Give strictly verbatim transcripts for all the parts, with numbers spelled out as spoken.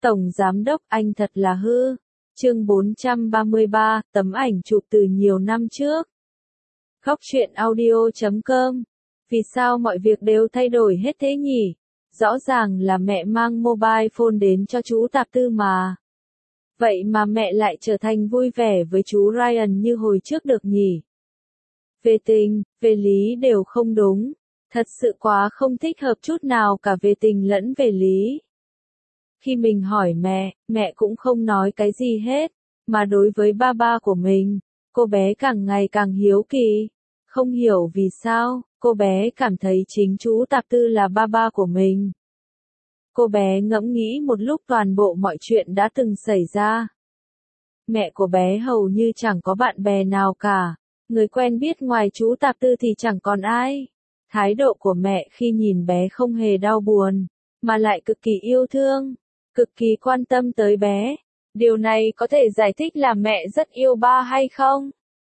Tổng Giám đốc anh thật là hư. Chương bốn trăm ba mươi ba, tấm ảnh chụp từ nhiều năm trước. Góc truyện audio chấm com. Vì sao mọi việc đều thay đổi hết thế nhỉ? Rõ ràng là mẹ mang mobile phone đến cho chú Tạp Tư mà. Vậy mà mẹ lại trở thành vui vẻ với chú Ryan như hồi trước được nhỉ? Về tình, về lý đều không đúng. Thật sự quá không thích hợp chút nào cả về tình lẫn về lý. Khi mình hỏi mẹ, mẹ cũng không nói cái gì hết, mà đối với ba ba của mình, cô bé càng ngày càng hiếu kỳ. Không hiểu vì sao, cô bé cảm thấy chính chú Tạp Tư là ba ba của mình. Cô bé ngẫm nghĩ một lúc toàn bộ mọi chuyện đã từng xảy ra. Mẹ của bé hầu như chẳng có bạn bè nào cả, người quen biết ngoài chú Tạp Tư thì chẳng còn ai. Thái độ của mẹ khi nhìn bé không hề đau buồn, mà lại cực kỳ yêu thương, cực kỳ quan tâm tới bé. Điều này có thể giải thích là mẹ rất yêu ba hay không?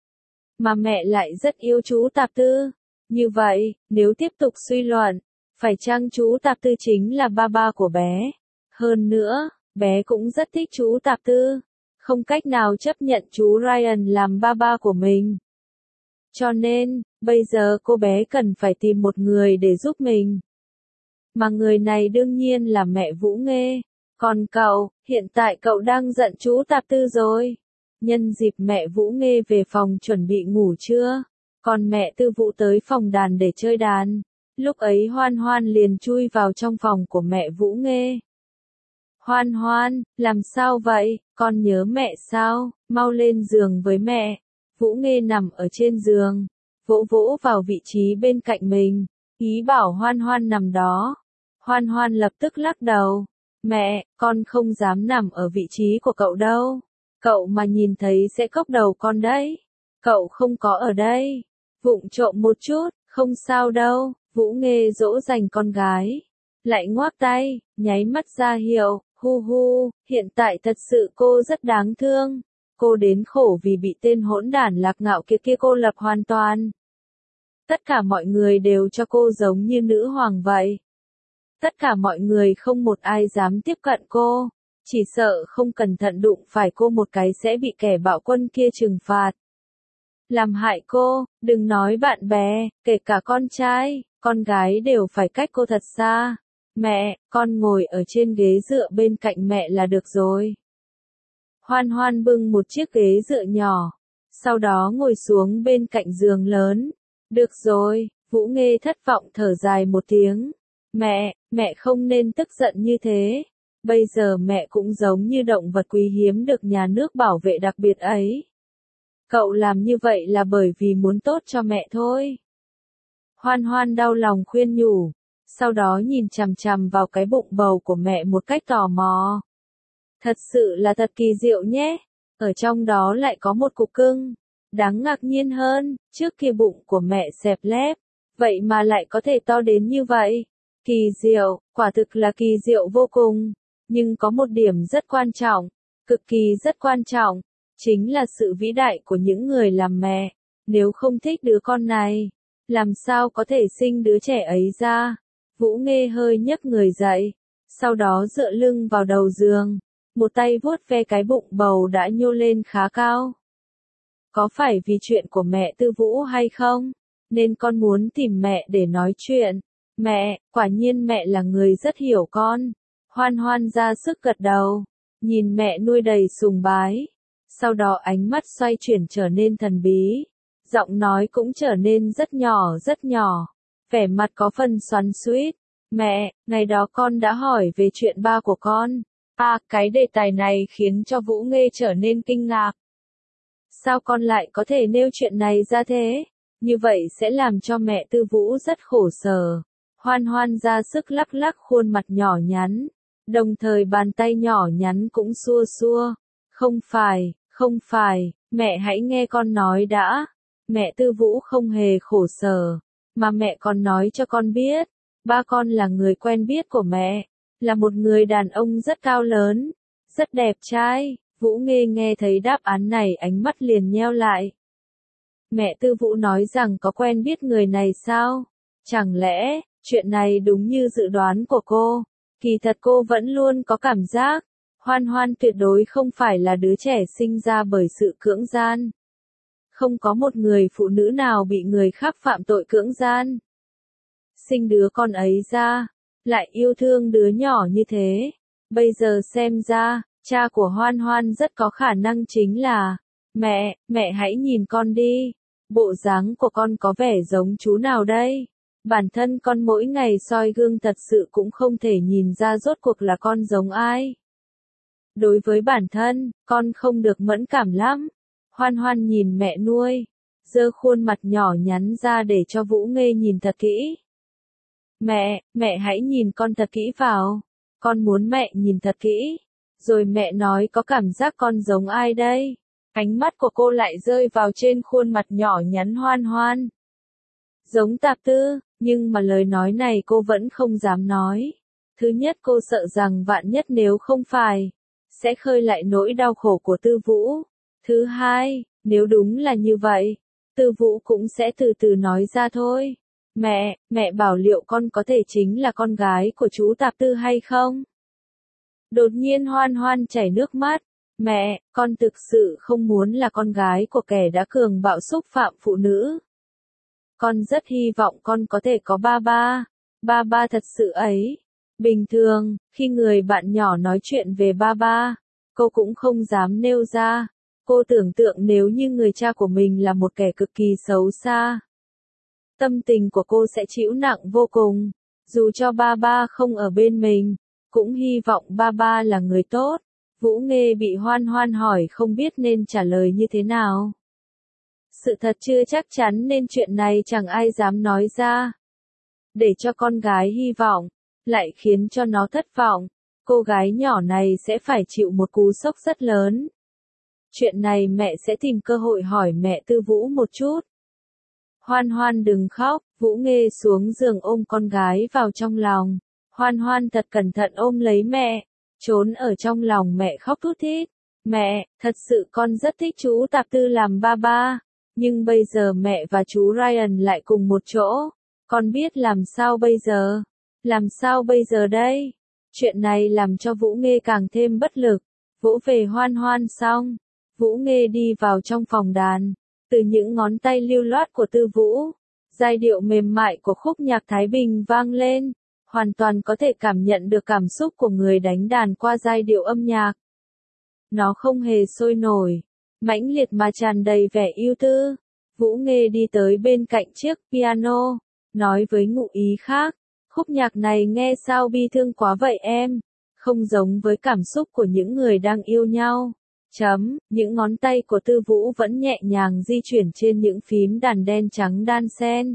Mà mẹ lại rất yêu chú Tạp Tư. Như vậy, nếu tiếp tục suy luận, phải chăng chú Tạp Tư chính là ba ba của bé? Hơn nữa, bé cũng rất thích chú Tạp Tư, không cách nào chấp nhận chú Ryan làm ba ba của mình. Cho nên, bây giờ cô bé cần phải tìm một người để giúp mình. Mà người này đương nhiên là mẹ Vũ Nghê. Còn cậu, hiện tại cậu đang giận chú Tạp Tư rồi. Nhân dịp mẹ Vũ Nghê về phòng chuẩn bị ngủ trưa, còn mẹ Tư Vũ tới phòng đàn để chơi đàn. Lúc ấy Hoan Hoan liền chui vào trong phòng của mẹ Vũ Nghê. Hoan Hoan, làm sao vậy, con nhớ mẹ sao, mau lên giường với mẹ. Vũ Nghê nằm ở trên giường, vỗ vỗ vào vị trí bên cạnh mình, ý bảo Hoan Hoan nằm đó. Hoan Hoan lập tức lắc đầu. Mẹ, con không dám nằm ở vị trí của cậu đâu. Cậu mà nhìn thấy sẽ cốc đầu con đấy. Cậu không có ở đây. Vụng trộm một chút, không sao đâu. Vũ Nghê dỗ dành con gái. Lại ngoác tay, nháy mắt ra hiệu, hu hu, hiện tại thật sự cô rất đáng thương. Cô đến khổ vì bị tên hỗn đản Lạc Ngạo kia kia cô lập hoàn toàn. Tất cả mọi người đều cho cô giống như nữ hoàng vậy. Tất cả mọi người không một ai dám tiếp cận cô, chỉ sợ không cẩn thận đụng phải cô một cái sẽ bị kẻ bạo quân kia trừng phạt. Làm hại cô, đừng nói bạn bè, kể cả con trai, con gái đều phải cách cô thật xa. Mẹ, con ngồi ở trên ghế dựa bên cạnh mẹ là được rồi. Hoan Hoan bưng một chiếc ghế dựa nhỏ, sau đó ngồi xuống bên cạnh giường lớn. Được rồi, Vũ Nghê thất vọng thở dài một tiếng. Mẹ, mẹ không nên tức giận như thế. Bây giờ mẹ cũng giống như động vật quý hiếm được nhà nước bảo vệ đặc biệt ấy. Cậu làm như vậy là bởi vì muốn tốt cho mẹ thôi. Hoan Hoan đau lòng khuyên nhủ, sau đó nhìn chằm chằm vào cái bụng bầu của mẹ một cách tò mò. Thật sự là thật kỳ diệu nhé. Ở trong đó lại có một cục cưng. Đáng ngạc nhiên hơn, trước kia bụng của mẹ xẹp lép, vậy mà lại có thể to đến như vậy. Kỳ diệu, quả thực là kỳ diệu vô cùng. Nhưng có một điểm rất quan trọng, cực kỳ rất quan trọng, chính là sự vĩ đại của những người làm mẹ. Nếu không thích đứa con này, làm sao có thể sinh đứa trẻ ấy ra? Vũ Nghê hơi nhấc người dậy, sau đó dựa lưng vào đầu giường, một tay vuốt ve cái bụng bầu đã nhô lên khá cao. Có phải vì chuyện của mẹ Tư Vũ hay không? Nên con muốn tìm mẹ để nói chuyện. Mẹ, quả nhiên mẹ là người rất hiểu con. Hoan Hoan ra sức gật đầu, nhìn mẹ nuôi đầy sùng bái. Sau đó ánh mắt xoay chuyển trở nên thần bí, giọng nói cũng trở nên rất nhỏ rất nhỏ, vẻ mặt có phần xoắn xuýt. Mẹ, ngày đó con đã hỏi về chuyện ba của con. À, cái đề tài này khiến cho Vũ Nghê trở nên kinh ngạc. Sao con lại có thể nêu chuyện này ra thế? Như vậy sẽ làm cho mẹ Tư Vũ rất khổ sở. Hoan Hoan ra sức lắc lắc khuôn mặt nhỏ nhắn, đồng thời bàn tay nhỏ nhắn cũng xua xua. Không phải, không phải, mẹ hãy nghe con nói đã. Mẹ Tư Vũ không hề khổ sở, mà mẹ còn nói cho con biết, ba con là người quen biết của mẹ, là một người đàn ông rất cao lớn, rất đẹp trai. Vũ Nghê nghe thấy đáp án này ánh mắt liền nheo lại. Mẹ Tư Vũ nói rằng có quen biết người này sao? Chẳng lẽ, chuyện này đúng như dự đoán của cô? Kỳ thật cô vẫn luôn có cảm giác, Hoan Hoan tuyệt đối không phải là đứa trẻ sinh ra bởi sự cưỡng gian. Không có một người phụ nữ nào bị người khác phạm tội cưỡng gian. Sinh đứa con ấy ra, lại yêu thương đứa nhỏ như thế. Bây giờ xem ra, cha của Hoan Hoan rất có khả năng chính là, mẹ, mẹ hãy nhìn con đi. Bộ dáng của con có vẻ giống chú nào đây? Bản thân con mỗi ngày soi gương thật sự cũng không thể nhìn ra rốt cuộc là con giống ai. Đối với bản thân, con không được mẫn cảm lắm. Hoan Hoan nhìn mẹ nuôi, giơ khuôn mặt nhỏ nhắn ra để cho Vũ Nghê nhìn thật kỹ. Mẹ, mẹ hãy nhìn con thật kỹ vào. Con muốn mẹ nhìn thật kỹ. Rồi mẹ nói có cảm giác con giống ai đây? Ánh mắt của cô lại rơi vào trên khuôn mặt nhỏ nhắn Hoan Hoan. Giống Tạp Tư, nhưng mà lời nói này cô vẫn không dám nói. Thứ nhất cô sợ rằng vạn nhất nếu không phải, sẽ khơi lại nỗi đau khổ của Tư Vũ. Thứ hai, nếu đúng là như vậy, Tư Vũ cũng sẽ từ từ nói ra thôi. Mẹ, mẹ bảo liệu con có thể chính là con gái của chú Tạp Tư hay không? Đột nhiên Hoan Hoan chảy nước mắt. Mẹ, con thực sự không muốn là con gái của kẻ đã cường bạo xúc phạm phụ nữ. Con rất hy vọng con có thể có ba ba. Ba ba thật sự ấy. Bình thường, khi người bạn nhỏ nói chuyện về ba ba, cô cũng không dám nêu ra. Cô tưởng tượng nếu như người cha của mình là một kẻ cực kỳ xấu xa, tâm tình của cô sẽ chịu nặng vô cùng. Dù cho ba ba không ở bên mình, cũng hy vọng ba ba là người tốt. Vũ Nghê bị Hoan Hoan hỏi không biết nên trả lời như thế nào. Sự thật chưa chắc chắn nên chuyện này chẳng ai dám nói ra. Để cho con gái hy vọng, lại khiến cho nó thất vọng. Cô gái nhỏ này sẽ phải chịu một cú sốc rất lớn. Chuyện này mẹ sẽ tìm cơ hội hỏi mẹ Tư Vũ một chút. Hoan Hoan đừng khóc, Vũ Nghê xuống giường ôm con gái vào trong lòng. Hoan Hoan thật cẩn thận ôm lấy mẹ, trốn ở trong lòng mẹ khóc thút thít. Mẹ, thật sự con rất thích chú Tạp Tư làm ba ba, nhưng bây giờ mẹ và chú Ryan lại cùng một chỗ. Con biết làm sao bây giờ? Làm sao bây giờ đây? Chuyện này làm cho Vũ Nghê càng thêm bất lực. Vỗ về Hoan Hoan xong, Vũ Nghê đi vào trong phòng đàn. Từ những ngón tay lưu loát của Tư Vũ, giai điệu mềm mại của khúc nhạc Thái Bình vang lên, hoàn toàn có thể cảm nhận được cảm xúc của người đánh đàn qua giai điệu âm nhạc. Nó không hề sôi nổi, mãnh liệt mà tràn đầy vẻ ưu tư. Vũ Nghê đi tới bên cạnh chiếc piano, nói với ngụ ý khác, khúc nhạc này nghe sao bi thương quá vậy em, không giống với cảm xúc của những người đang yêu nhau. Chấm, những ngón tay của Tư Vũ vẫn nhẹ nhàng di chuyển trên những phím đàn đen trắng đan xen.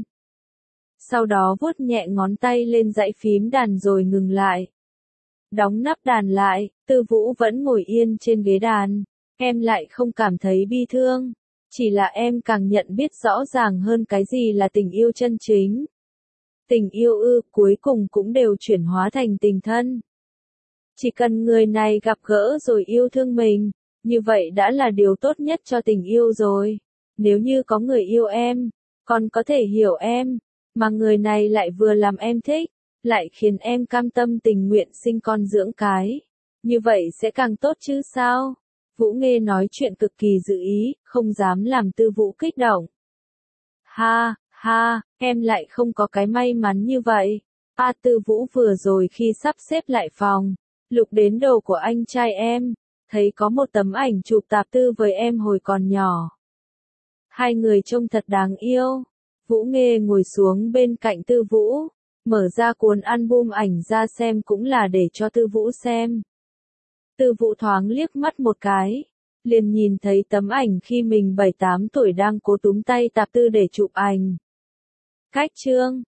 Sau đó vuốt nhẹ ngón tay lên dãy phím đàn rồi ngừng lại. Đóng nắp đàn lại, Tư Vũ vẫn ngồi yên trên ghế đàn. Em lại không cảm thấy bi thương. Chỉ là em càng nhận biết rõ ràng hơn cái gì là tình yêu chân chính. Tình yêu ư, cuối cùng cũng đều chuyển hóa thành tình thân. Chỉ cần người này gặp gỡ rồi yêu thương mình, như vậy đã là điều tốt nhất cho tình yêu rồi. Nếu như có người yêu em, còn có thể hiểu em, mà người này lại vừa làm em thích, lại khiến em cam tâm tình nguyện sinh con dưỡng cái. Như vậy sẽ càng tốt chứ sao? Vũ Nghê nói chuyện cực kỳ dự ý, không dám làm Tư Vũ kích động. Ha, ha, em lại không có cái may mắn như vậy. A Tư Vũ vừa rồi khi sắp xếp lại phòng, lục đến đồ của anh trai em, thấy có một tấm ảnh chụp Tạp Tư với em hồi còn nhỏ. Hai người trông thật đáng yêu. Vũ Nghê ngồi xuống bên cạnh Tư Vũ, mở ra cuốn album ảnh ra xem cũng là để cho Tư Vũ xem. Tư Vũ thoáng liếc mắt một cái, liền nhìn thấy tấm ảnh khi mình bảy tám tuổi đang cố túm tay Tạp Tư để chụp ảnh. Cách chương